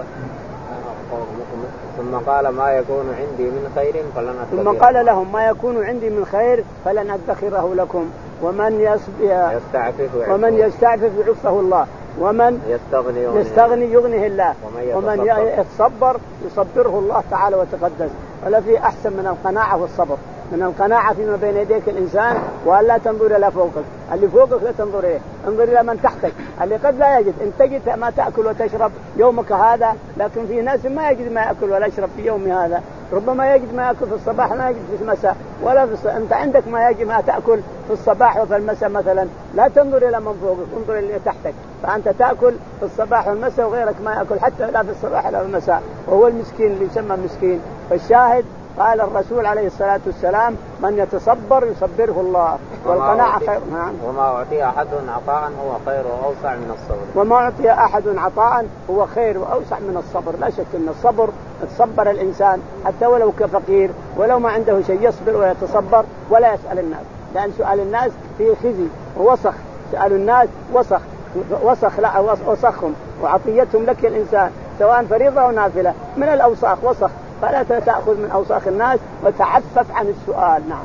ثم قال ما يكون عندي من خير فلن أدخره ثم قال لهم ما يكون عندي من خير فلن أدخره لكم ومن يستعفف ومن يستعفف يعفه الله ومن يستغني يغنيه, يستغني يغنيه الله ومن يتصبر يصبره الله تعالى وتقدس. ولا في أحسن من القناعة والصبر. من القناعة فيما بين يديك الإنسان وأن لا تنظر إلى فوقك. اللي فوقك لا تنظر إليه انظر إلى من تحتك اللي قد لا يجد. أنت تجد ما تأكل وتشرب يومك هذا لكن في ناس ما يجد ما يأكل ولا يشرب في يوم هذا. ربما يجد ما يأكل في الصباح ما يجد في المساء ولا في الص... أنت عندك ما يجد ما تأكل في الصباح وفي المساء مثلا. لا تنظر إلى من فوقك انظر إلى تحتك. فأنت تأكل في الصباح والمساء وغيرك ما يأكل حتى لا في الصباح ولا في المساء وهو المسكين اللي يسمى مسكين. فالشاهد قال الرسول عليه الصلاة والسلام من يتصبر يصبره الله والقناعة خير. وما أعطي أحد عطاء هو خير وأوسع من الصبر. وما أعطي أحد عطاء هو خير وأوسع من الصبر. لا شك أن الصبر يتصبر الإنسان حتى ولو كفقير ولو ما عنده شيء يصبر ويتصبر ولا يسأل الناس، لأن سؤال الناس فيه خزي ووسخ. سأل الناس وسخ وسخ لا وسخهم وعطيتهم لك الإنسان سواء فريضة أو نافلة من الأوساخ وسخ، فلا تأخذ من أوساخ الناس وتعفف عن السؤال. نعم.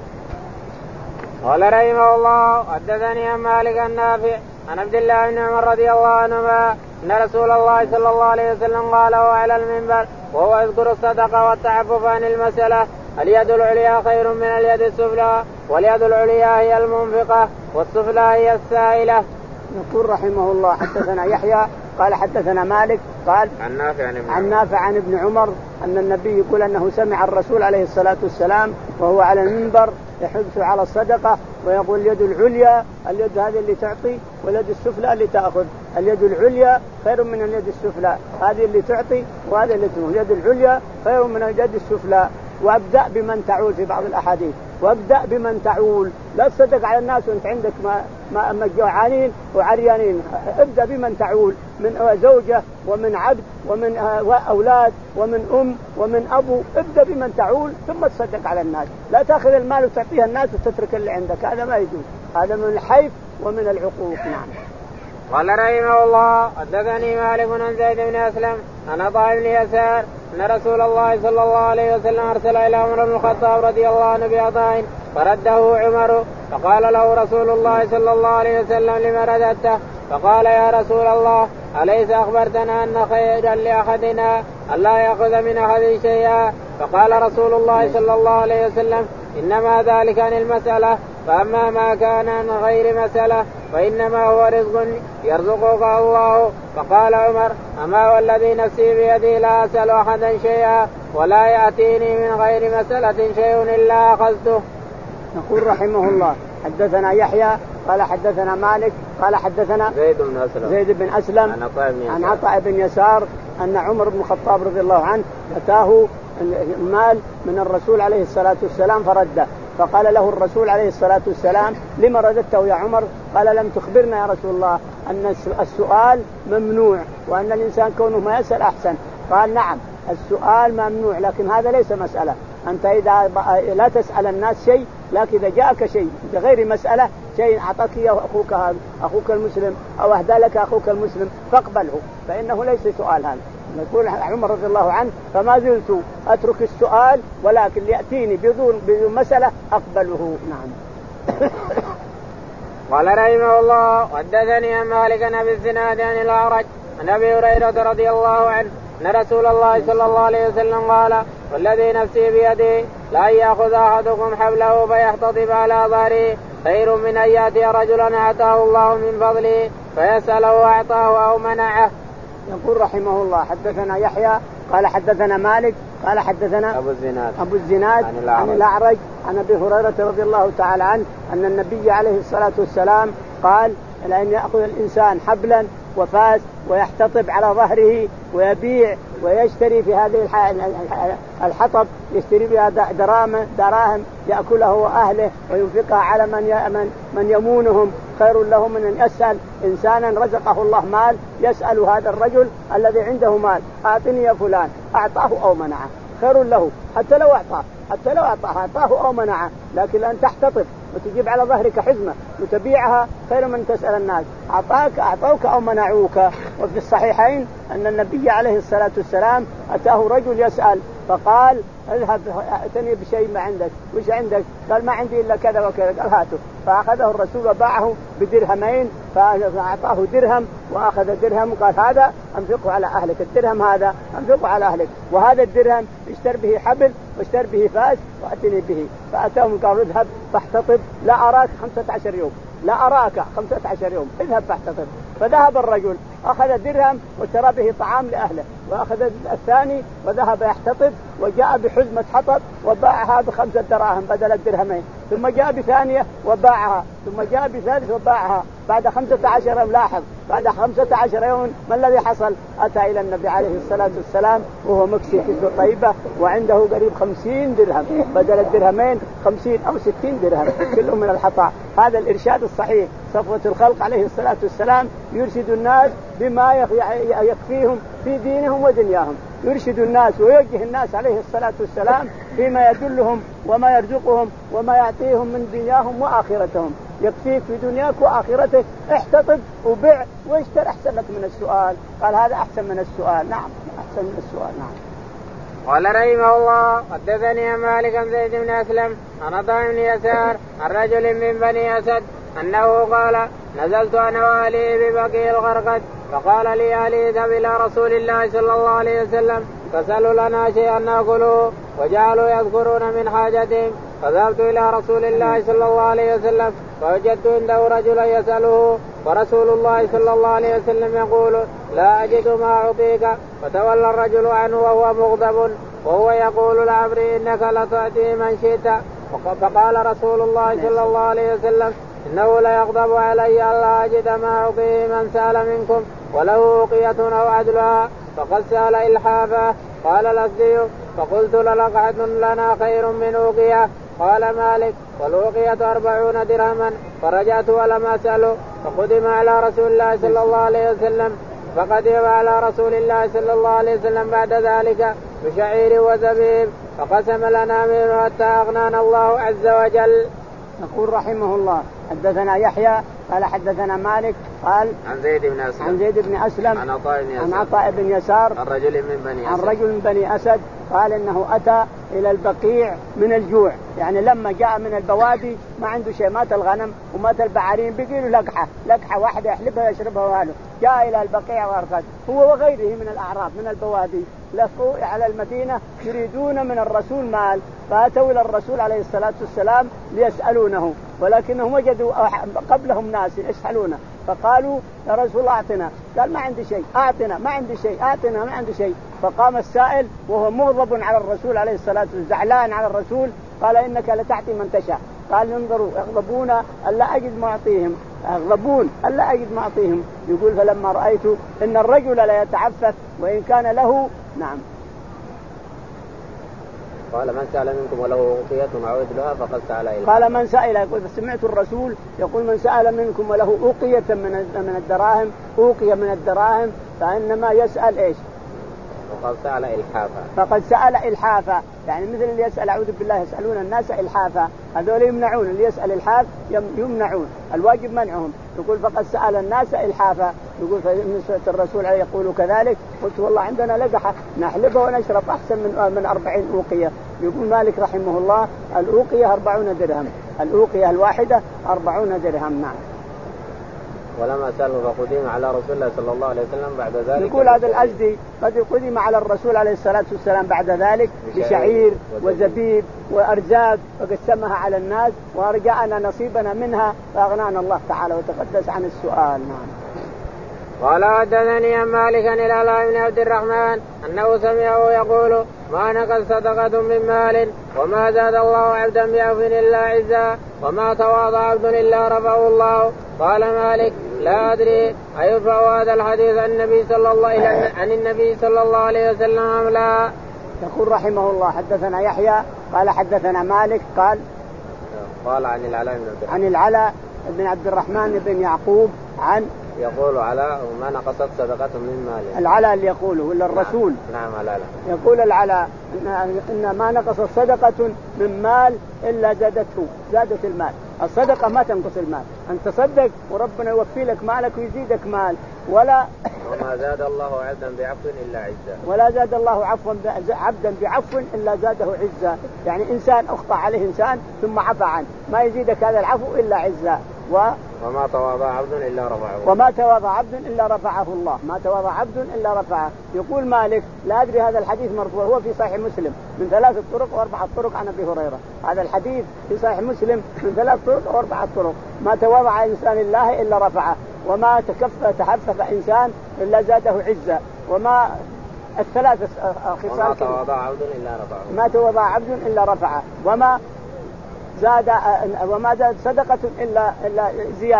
قال رحمه الله حدثني عن مالك النافع عن عبد الله بن عمر رضي الله عنهما أن رسول الله صلى الله عليه وسلم قال على المنبر وهو يذكر الصدقة والتعفف عن المسألة: اليد العليا خير من اليد السفلى، واليد العليا هي المنفقة والسفلى هي السائلة. يقول رحمه الله حدثنا يحيى قال حدثنا مالك قال عن نافع عن ابن, عن نافع عن ابن عمر أن النبي يقول أنه سمع الرسول عليه الصلاة والسلام وهو على المنبر يحث على الصدقة ويقول اليد العليا، اليد هذه اللي تعطي واليد السفلى اللي تأخذ، اليد العليا خير من اليد السفلى، هذه اللي تعطي وهذه اللي تأخذ، اليد العليا خير من اليد السفلى. وابدأ بمن تعول في بعض الأحاديث، وابدأ بمن تعول، لا تصدق على الناس وانت عندك ما ما مجوعانين وعريانين، ابدأ بمن تعول من زوجة ومن عبد ومن أولاد ومن أم ومن أبو، ابدأ بمن تعول ثم تصدق على الناس، لا تأخذ المال وتعطيها الناس وتترك اللي عندك، هذا ما يجوز، هذا من الحيف ومن العقوق. نعم. قال رحمه الله حدثني مالك عن زيد بن أسلم عن عطاء بن يسار أن رسول الله صلى الله عليه وسلم أرسل إلى عمر بن الخطاب رضي الله عنه بعطاء فرده عمر، فقال له رسول الله صلى الله عليه وسلم لما رددته؟ فقال يا رسول الله أليس أخبرتنا أن خيرا لأحدنا ألا يأخذ من أحد شيئا؟ فقال رسول الله صلى الله عليه وسلم إنما ذلك عن المسألة، فأما ما كان عن غير مسألة فإنما هو رزق يرزقك الله. فقال عمر أما والذي نفسي بيدي لا أسأل أحدا شيئا ولا يأتيني من غير مسألة شيء إلا أخذته. يقول رحمه الله حدثنا يحيى قال حدثنا مالك قال حدثنا زيد بن أسلم, زيد بن أسلم عن عطاء بن يسار أن عمر بن الخطاب رضي الله عنه أتاه المال من الرسول عليه الصلاة والسلام فرده، فقال له الرسول عليه الصلاة والسلام لما رددته يا عمر؟ قال لم تخبرنا يا رسول الله أن السؤال ممنوع وأن الإنسان كونه ما يسأل أحسن. قال نعم السؤال ممنوع لكن هذا ليس مسألة، أنت إذا لا تسأل الناس شيء، لكن إذا جاءك شيء بغير مسألة شيء أعطاك إياه أخوك هذا أخوك المسلم أو أهدى لك أخوك المسلم فاقبله، فإنه ليس سؤال. هذا يقول عمر رضي الله عنه فما زلت أترك السؤال ولكن ليأتيني بدون بدون مسألة أقبله. نعم. قال رحمه الله حدثني عن مالك عن أبي الزناد عن الأعرج عن أبي هريرة رضي الله عنه أن رسول الله صلى الله عليه وسلم قال والذي نفسي بيده لا يأخذ أحدكم حبله فيحتطب على ظهره خير من أن يأتي رجلا أعطاه الله من فضله فيسأله أعطاه أو منعه. يقول رحمه الله حدثنا يحيى قال حدثنا مالك قال حدثنا أبو الزناد, أبو الزناد عن, الأعرج. عن الأعرج عن أبي هريرة رضي الله تعالى عنه أن النبي عليه الصلاة والسلام قال لأن يأخذ الإنسان حبلا وفاس ويحتطب على ظهره ويبيع ويشتري في هذه الحطب يشتري بها دراهم دراهم يأكله وأهله وينفقها على من من يمونهم خير له من أن يسأل إنسانا رزقه الله مال يسأل هذا الرجل الذي عنده مال أعطني يا فلان أعطاه أو منعه خير له، حتى لو أعطاه حتى لو أعطاه أعطاه أو منعه، لكن أن تحتطب وتجيب على ظهرك حزمة وتبيعها خير من تسأل الناس أعطاك أعطوك أو منعوك. وفي الصحيحين أن النبي عليه الصلاة والسلام أتاه رجل يسأل فقال اذهب اتني بشيء ما عندك، وش عندك؟ قال ما عندي إلا كذا وكذا، قال هاته، فأخذه الرسول وباعه بدرهمين، فأعطاه درهم وأخذ درهم وقال هذا أنفقه على أهلك، الدرهم هذا أنفقه على أهلك، وهذا الدرهم اشتر به حبل واشتر به فاس وأتني به. فأتاهم قالوا اذهب فاحتطب لا أراك خمسة عشر يوم، لا أراك خمسة عشر يوم، اذهب فاحتطب. فذهب الرجل أخذ درهم واشترى به طعام لأهله، وأخذ الثاني وذهب يحتطب وجاء بحزمة حطب وباعها بخمسة دراهم بدل الدرهمين، ثم جاء بثانية وباعها، ثم جاء بثالث وباعها بعد خمسة عشر يوم. لاحظ بعد خمسة عشر يوم ما الذي حصل؟ أتى إلى النبي عليه الصلاة والسلام وهو مكسي في طيبة وعنده قريب خمسين درهم، بدل الدرهمين خمسين أو ستين درهم كلهم من الحطاء. هذا الإرشاد الصحيح. صفوة الخلق عليه الصلاة والسلام يرشد الناس بما يكفيهم في دينهم ودنياهم، يرشد الناس ويوجه الناس عليه الصلاة والسلام فيما يدلهم وما يرزقهم وما يعطيهم من دنياهم وآخرتهم. يكفيك في دنياك وآخرتك، احتطب وبع واشتر أحسن لك من السؤال. قال هذا أحسن من السؤال. نعم أحسن من السؤال. نعم. قال رحمه الله حدثني مالك عن زيد بن أسلم عن عطاء بن يسار عن رجل من بني أسد أنه قال نزلت أنا وأهلي ببقيع الغرقد فقال لي أهلي اذهب إلى رسول الله صلى الله عليه وسلم فسألوا لنا شيئا نأكله وجعلوا يذكرون من حاجتهم. فذهبت إلى رسول الله صلى الله عليه وسلم فوجدت عنده رجلا يسأله ورسول الله صلى الله عليه وسلم يقول لا أجد ما أعطيك. فتولى الرجل عنه وهو مغضب وهو يقول لعمري إنك لتأتي من شئت. فقال رسول الله صلى الله عليه وسلم إنه لا يغضب علي ألا أجد ما أعطيه من سأل منكم وله أوقية أو عدلها فقد سأل إلحافا. قال الأسدي فقلت للقعة لنا خير من أوقية. قال مالك والأوقية أربعون درهما. فرجعت ولم أسأله فقدم على رسول الله صلى الله عليه وسلم فقدم على رسول الله صلى الله عليه وسلم بعد ذلك بشعير وزبيب فقسم لنا منه حتى أغنانا الله عز وجل. يقول رحمه الله حدثنا يحيى قال حدثنا مالك قال عن زيد بن أسلم عن زيد بن أسلم عن عطاء بن يسار عن عطاء بن يسار عن رجل من بني عن أسد رجل من بني أسد قال إنه أتى إلى البقيع من الجوع، يعني لما جاء من البوادي ما عنده شيء، مات الغنم ومات البعارين بقي له لقحة لقحة واحدة يحلبها يشربها وهاله. جاء إلى البقيع وأرقد هو وغيره من الأعراب من البوادي لفوا على المدينة يريدون من الرسول مال، فأتوا إلى الرسول عليه الصلاة والسلام ليسألونه ولكنهم وجدوا قبلهم ناس يسألونه فقالوا يا رسول الله أعطنا. قال ما عندي شيء أعطنا ما عندي شيء أعطنا ما عندي شيء. فقام السائل وهو مغضب على الرسول عليه الصلاة والسلام زعلان على الرسول قال إنك لتعطي من تشاء. قال انظروا يغضبون ألا أجد ما أعطيهم يغضبون ألا أجد ما أعطيهم. يقول فلما رأيت إن الرجل لا يتعفف وإن كان له نعم قال من سأل منكم وله أوقية أو عدلها فقد سأل إليه. قال من سأل يقول سمعت الرسول يقول من سأل منكم وله أوقية من من الدراهم أوقية من الدراهم فإنما يسأل إيش؟ فقد سأل إلحافا. فقد سأل إلحافا يعني مثل اللي يسأل أعوذ بالله يسألون الناس إلحافا هذول يمنعون، اللي يسأل الحاف يمنعون الواجب منعهم. يقول فقد سأل الناس إلحافا. يقول فإن الرسول عليه يقول كذلك. قلت والله عندنا لقحة نحلبها ونشرب أحسن من من أربعين أوقية. يقول مالك رحمه الله الأوقية أربعون درهم الأوقية الواحدة أربعون درهم. نعم. ولما سألوا فقدم على رسول الله صلى الله عليه وسلم بعد ذلك. يقول هذا الأزدي قد قدم على الرسول عليه الصلاة والسلام بعد ذلك بشعير وزبيب وأرزاق وقسمها على الناس وأرجعنا نصيبنا منها فأغنانا الله تعالى وتقدس عن السؤال. نعم. قال حدثني عن مالك عن العلاء بن عبد الرحمن أنه سمعه يقول ما نقص صدقة من مال وما زاد الله عبدا بعفو إلا عزا وما تواضع عبد إلا رفعه الله. قال مالك لا أدري أيرفع هذا الحديث عن النبي صلى الله عن النبي صلى الله عليه وسلم أم لا. يقول رحمه الله حدثنا يحيى قال حدثنا مالك قال قال عن العلاء بن عبد عن العلاء بن عبد الرحمن بن يعقوب عن يقول علاء وما نقصت صدقة من مال. العلاء اللي يقوله ولا الرسول؟ نعم, نعم العلاء يقول العلاء إن, إن ما نقصت صدقة من مال إلا زادته زادت المال. الصدقة ما تنقص المال، أن تصدق وربنا يوفي لك مالك ويزيدك مال. ولا وما زاد الله عبدا بعفو إلا عزا ولا زاد الله عفوا عبدا بعفو إلا زاده عزا. يعني إنسان أخطأ عليه إنسان ثم عفى عنه ما يزيدك هذا العفو إلا عزا. و وما تواضع عبد إلا رفعه وما تواضع عبد إلا رفعه الله ما تواضع عبد إلا رفعه. يقول مالك لا أدري هذا الحديث مرفوع هو في صحيح مسلم من ثلاثة طرق وأربعة طرق عن أبي هريرة. هذا الحديث في صحيح مسلم من ثلاث طرق وأربعة طرق. ما تواضع إنسان الله إلا رفعه وما تكف تحفف إنسان إلا زاده عزة. وما الثلاث خصال وما تواضع عبد إلا رفعه ما تواضع عبد إلا رفعه وما زاد وما زاد صدقة إلا إلا زيادة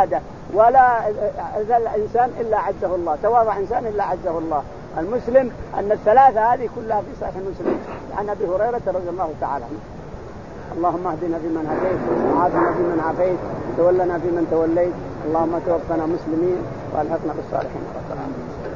ولا ذل إنسان إلا عزه الله، تواضع إنسان إلا عزه الله. المسلم أن الثلاثة هذه كلها في صحيح مسلم عن أبي هريرة رضي الله تعالى عنه. اللهم اهدنا فيمن هديت، وعافنا فيمن عافيت، وتولنا فيمن توليت، اللهم توفنا مسلمين والحقنا بالصالحين.